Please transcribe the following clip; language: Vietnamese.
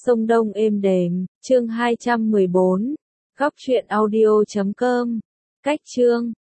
sông Đông êm đềm, chương 214, góc truyện audio.com, cách chương.